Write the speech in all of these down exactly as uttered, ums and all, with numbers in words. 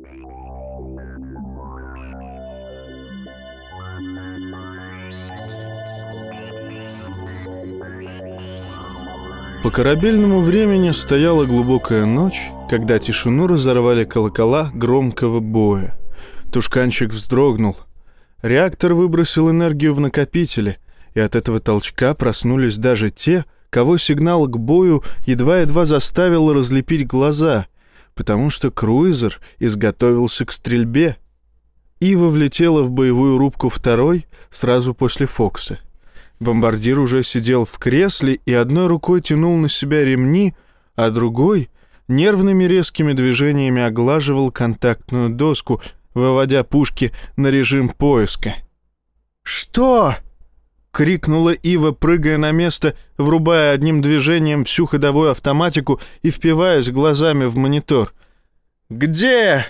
По корабельному времени стояла глубокая ночь, когда тишину разорвали колокола громкого боя. Тушканчик вздрогнул. Реактор выбросил энергию в накопители, и от этого толчка проснулись даже те, кого сигнал к бою едва-едва заставил разлепить глаза, потому что круизер изготовился к стрельбе. Ива влетела в боевую рубку второй сразу после Фокса. Бомбардир уже сидел в кресле и одной рукой тянул на себя ремни, а другой нервными резкими движениями оглаживал контактную доску, выводя пушки на режим поиска. «Что?» — крикнула Ива, прыгая на место, врубая одним движением всю ходовую автоматику и впиваясь глазами в монитор. «Где?»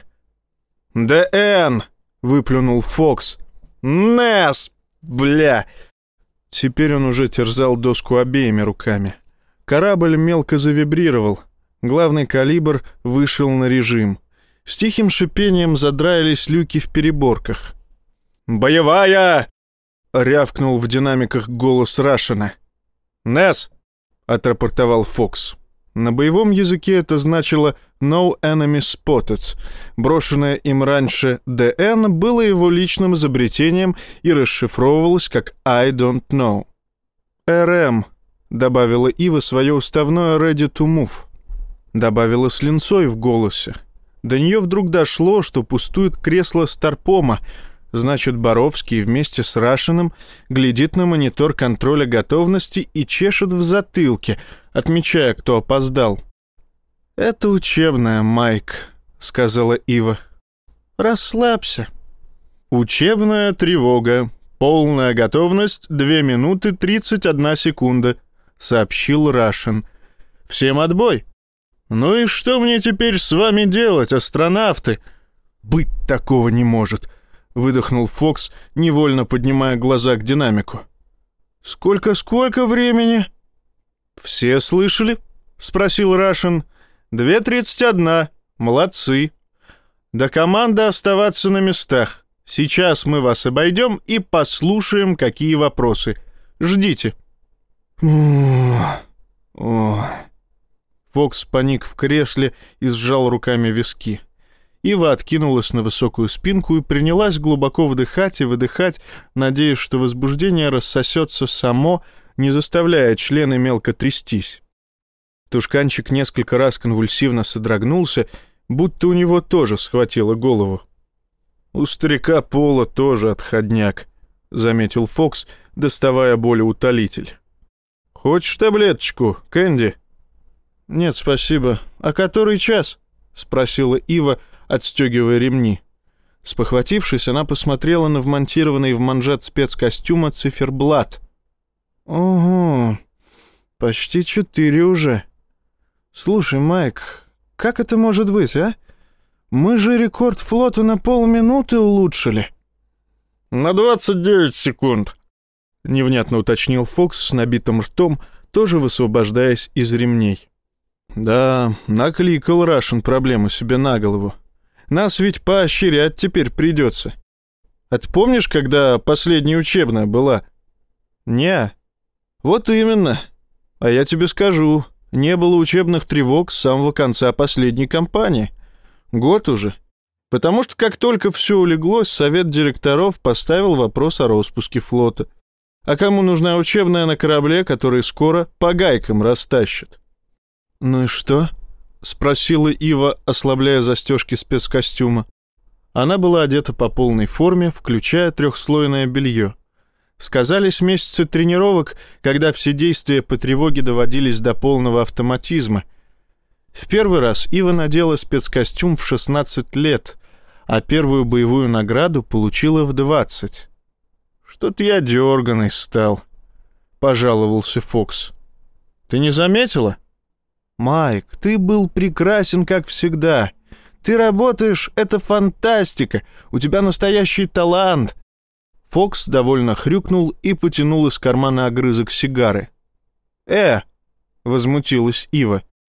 «ДН!» — выплюнул Фокс. «Нэс! Бля!» Теперь он уже терзал доску обеими руками. Корабль мелко завибрировал. Главный калибр вышел на режим. С тихим шипением задраились люки в переборках. «Боевая!» — рявкнул в динамиках голос Рашена. «Нэс!» — отрапортовал Фокс. На боевом языке это значило «No enemy spotted». Брошенное им раньше «ДН» было его личным изобретением и расшифровывалось как «I don't know». «РМ», — добавила Ива свое уставное «Ready to move». Добавила с линцой в голосе. До нее вдруг дошло, что пустует кресло старпома, значит, Боровский вместе с Рашиным глядит на монитор контроля готовности и чешет в затылке, отмечая, кто опоздал. «Это учебная, Майк», — сказала Ива. «Расслабься». «Учебная тревога. Полная готовность. Две минуты тридцать одна секунда», — сообщил Рашин. «Всем отбой». «Ну и что мне теперь с вами делать, астронавты?» «Быть такого не может», — выдохнул Фокс, невольно поднимая глаза к динамику. «Сколько-сколько времени?» «Все слышали?» — спросил Рашин. «Две тридцать одна. Молодцы. До команды оставаться на местах. Сейчас мы вас обойдем и послушаем, какие вопросы. Ждите». Фокс паник в кресле и сжал руками виски. Ива откинулась на высокую спинку и принялась глубоко вдыхать и выдыхать, надеясь, что возбуждение рассосется само, не заставляя члены мелко трястись. Тушканчик несколько раз конвульсивно содрогнулся, будто у него тоже схватило голову. «У старика Пола тоже отходняк», — заметил Фокс, доставая болеутолитель. «Хочешь таблеточку, Кэнди?» «Нет, спасибо. А который час?» — спросила Ива, отстегивая ремни. Спохватившись, она посмотрела на вмонтированный в манжет спецкостюма циферблат. «Ого, почти четыре уже. Слушай, Майк, как это может быть, а? Мы же рекорд флота на полминуты улучшили». «На двадцать девять секунд», — невнятно уточнил Фокс с набитым ртом, тоже высвобождаясь из ремней. «Да, накликал Рашин проблему себе на голову. Нас ведь поощрять теперь придется. А ты помнишь, когда последняя учебная была?» «Не. Вот именно. А я тебе скажу, не было учебных тревог с самого конца последней кампании. Год уже. Потому что как только все улеглось, совет директоров поставил вопрос о распуске флота. А кому нужна учебная на корабле, который скоро по гайкам растащат?» «Ну и что?» — спросила Ива, ослабляя застежки спецкостюма. Она была одета по полной форме, включая трехслойное белье. Сказались месяцы тренировок, когда все действия по тревоге доводились до полного автоматизма. В первый раз Ива надела спецкостюм в шестнадцать лет, а первую боевую награду получила в двадцать. «Что-то я дерганый стал», — пожаловался Фокс. «Ты не заметила?» «Майк, ты был прекрасен, как всегда. Ты работаешь, это фантастика. У тебя настоящий талант». Фокс довольно хрюкнул и потянул из кармана огрызок сигары. «Э!» — возмутилась Ива.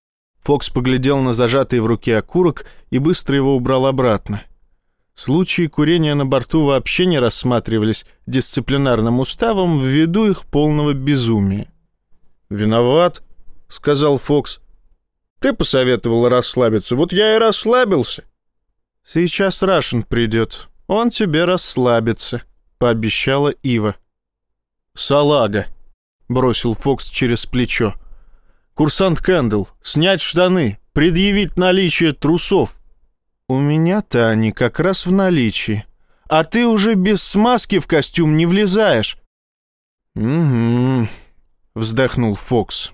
Фокс поглядел на зажатый в руке окурок и быстро его убрал обратно. Случаи курения на борту вообще не рассматривались дисциплинарным уставом ввиду их полного безумия. «Виноват», — сказал Фокс. «Ты посоветовал расслабиться, вот я и расслабился». «Сейчас Рашен придет, он тебе расслабится», — пообещала Ива. «Салага», — бросил Фокс через плечо. «Курсант Кэндл, снять штаны, предъявить наличие трусов». «У меня-то они как раз в наличии. А ты уже без смазки в костюм не влезаешь». «Угу», — вздохнул Фокс.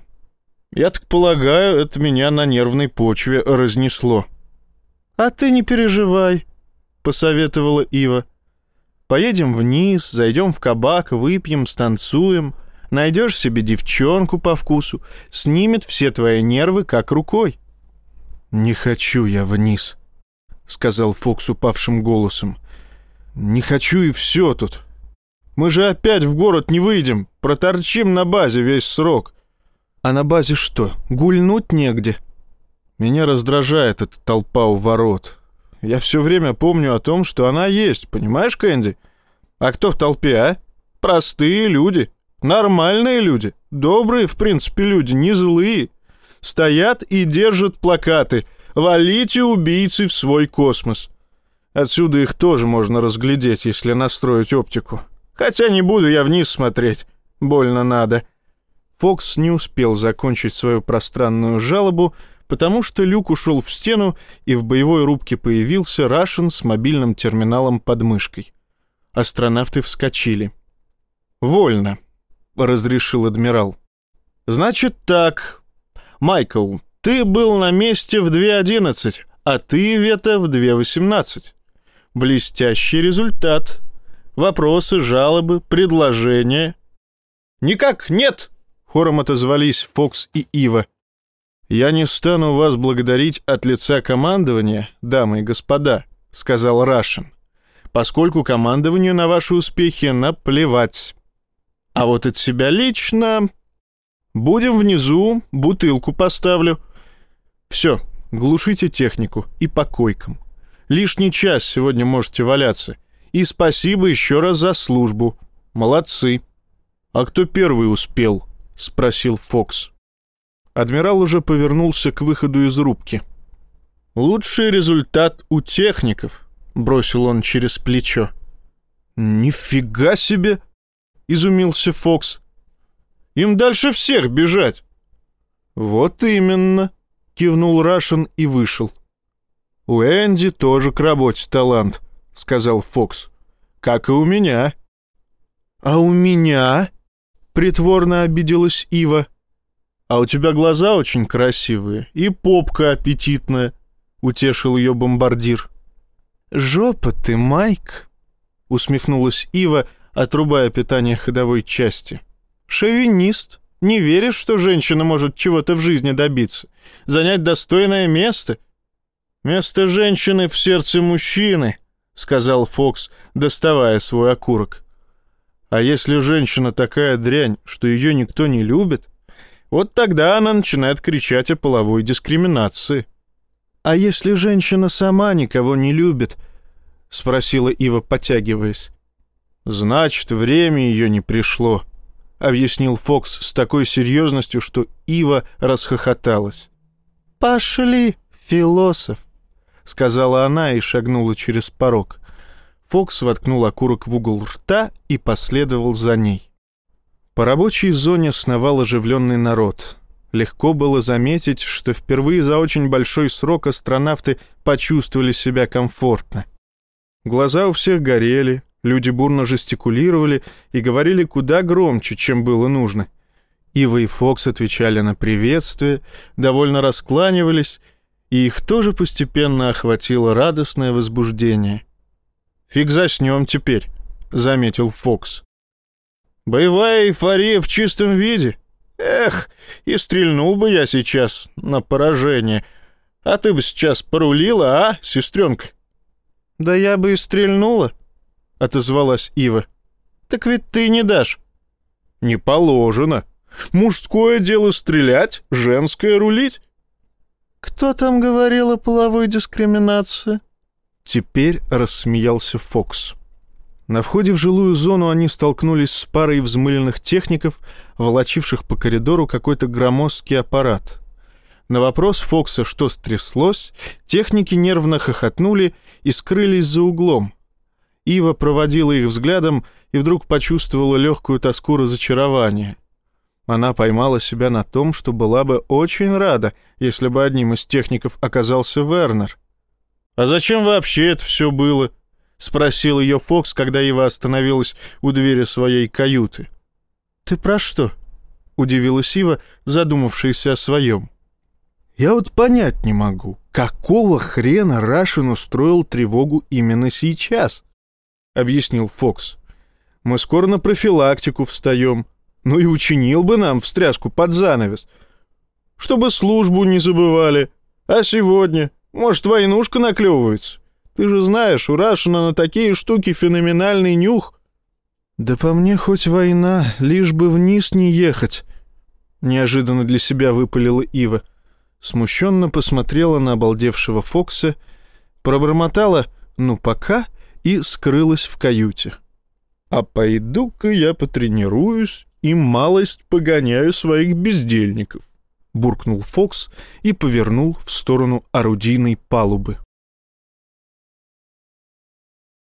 «Я так полагаю, это меня на нервной почве разнесло». «А ты не переживай», — посоветовала Ива. «Поедем вниз, зайдем в кабак, выпьем, станцуем, найдешь себе девчонку по вкусу, снимет все твои нервы как рукой». «Не хочу я вниз», — сказал Фокс упавшим голосом. «Не хочу, и все тут. Мы же опять в город не выйдем, проторчим на базе весь срок». «А на базе что, гульнуть негде?» «Меня раздражает эта толпа у ворот. Я все время помню о том, что она есть, понимаешь, Кэнди? А кто в толпе, а? Простые люди, нормальные люди, добрые, в принципе, люди, не злые. Стоят и держат плакаты «Валите убийцы в свой космос». Отсюда их тоже можно разглядеть, если настроить оптику. Хотя не буду я вниз смотреть, больно надо». Фокс не успел закончить свою пространную жалобу, потому что люк ушел в стену, и в боевой рубке появился Рашен с мобильным терминалом под мышкой. Астронавты вскочили. «Вольно», — разрешил адмирал. «Значит так. Майкл, ты был на месте в две одиннадцать, а ты, Вета, в две восемнадцать. Блестящий результат. Вопросы, жалобы, предложения?» «Никак нет!» — хором отозвались Фокс и Ива. «Я не стану вас благодарить от лица командования, дамы и господа», — сказал Рашен, «поскольку командованию на ваши успехи наплевать. А вот от себя лично... Будем внизу, бутылку поставлю. Все, глушите технику и по койкам. Лишний час сегодня можете валяться. И спасибо еще раз за службу. Молодцы». «А кто первый успел?» — спросил Фокс. Адмирал уже повернулся к выходу из рубки. «Лучший результат у техников», — бросил он через плечо. «Нифига себе!» — изумился Фокс. «Им дальше всех бежать». «Вот именно», — кивнул Рашен и вышел. «У Энди тоже к работе талант», — сказал Фокс. «Как и у меня». «А у меня?» — притворно обиделась Ива. «А у тебя глаза очень красивые и попка аппетитная», — утешил ее бомбардир. «Жопа ты, Майк», — усмехнулась Ива, отрубая питание ходовой части. «Шовинист. Не веришь, что женщина может чего-то в жизни добиться? Занять достойное место?» «Место женщины в сердце мужчины», — сказал Фокс, доставая свой окурок. «А если женщина такая дрянь, что ее никто не любит, вот тогда она начинает кричать о половой дискриминации». «А если женщина сама никого не любит?» — спросила Ива, потягиваясь. «Значит, время ее не пришло», — объяснил Фокс с такой серьезностью, что Ива расхохоталась. «Пошли, философ», — сказала она и шагнула через порог. Фокс воткнул окурок в угол рта и последовал за ней. По рабочей зоне сновал оживленный народ. Легко было заметить, что впервые за очень большой срок астронавты почувствовали себя комфортно. Глаза у всех горели, люди бурно жестикулировали и говорили куда громче, чем было нужно. Ива и Фокс отвечали на приветствие, довольно раскланивались, и их тоже постепенно охватило радостное возбуждение. «Фиг заснем теперь», — заметил Фокс. «Боевая эйфория в чистом виде. Эх, и стрельнул бы я сейчас на поражение. А ты бы сейчас порулила, а, сестренка?» «Да я бы и стрельнула», — отозвалась Ива. «Так ведь ты не дашь». «Не положено. Мужское дело стрелять, женское рулить». «Кто там говорил о половой дискриминации?» Теперь рассмеялся Фокс. На входе в жилую зону они столкнулись с парой взмыленных техников, волочивших по коридору какой-то громоздкий аппарат. На вопрос Фокса, что стряслось, техники нервно хохотнули и скрылись за углом. Ива проводила их взглядом и вдруг почувствовала легкую тоску разочарования. Она поймала себя на том, что была бы очень рада, если бы одним из техников оказался Вернер. «А зачем вообще это все было?» — спросил ее Фокс, когда Ива остановилась у двери своей каюты. «Ты про что?» — удивилась Ива, задумавшаяся о своем. «Я вот понять не могу, какого хрена Рашин устроил тревогу именно сейчас?» — объяснил Фокс. «Мы скоро на профилактику встаем. Ну и учинил бы нам встряску под занавес. Чтобы службу не забывали. А сегодня, может, войнушка наклевывается? Ты же знаешь, у Рашина на такие штуки феноменальный нюх». «Да по мне хоть война, лишь бы вниз не ехать», — неожиданно для себя выпалила Ива. Смущенно посмотрела на обалдевшего Фокса, пробормотала «ну пока» и скрылась в каюте. «А пойду-ка я потренируюсь и малость погоняю своих бездельников», — буркнул Фокс и повернул в сторону орудийной палубы.